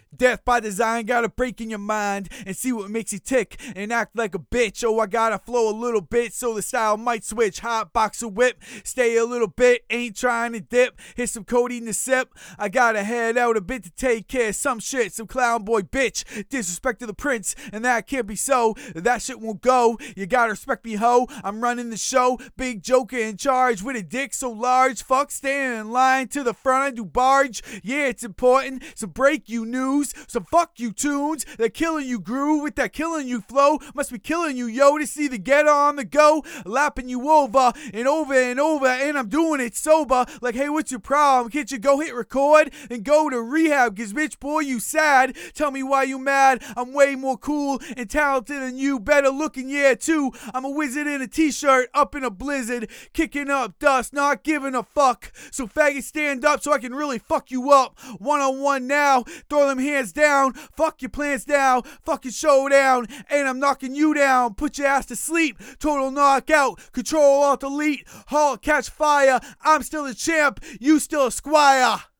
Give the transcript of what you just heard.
Death by design, gotta break in your mind and see what makes you tick and act like a bitch. Oh, I gotta flow a little bit so the style might switch. Hot boxer whip, stay a little bit, ain't trying to dip. Hit some codeine to sip. I gotta head out a bit to take care of some shit. Some clown boy bitch, disrespect to the prince, and that can't be so. That shit won't go. You gotta respect me, ho. I'm running the show. Big joker in charge with a dick so large. Fuck standing in line to the front. I do barge. Yeah, it's important. So break you news. Some fuck you tunes. They're killing you groove with that killing you flow. Must be killing you, yo, to see the get on the go. Lapping you over and over and over. And I'm doing it sober. Like, hey, what's your problem? Can't you go hit record and go to rehab? Cause bitch, boy, you sad. Tell me why you mad. I'm way more cool and talented than you. Better looking, yeah, too. I'm a wizard in a t-shirt up in a blizzard. Kicking up dust, not giving a fuck. So faggot, stand up so I can really fuck you up. One-on-one now. Throw them hands down, fuck your plans now, fucking showdown, and I'm knocking you down, put your ass to sleep, total knockout, control alt delete, halt catch fire, I'm still a champ, you still a squire.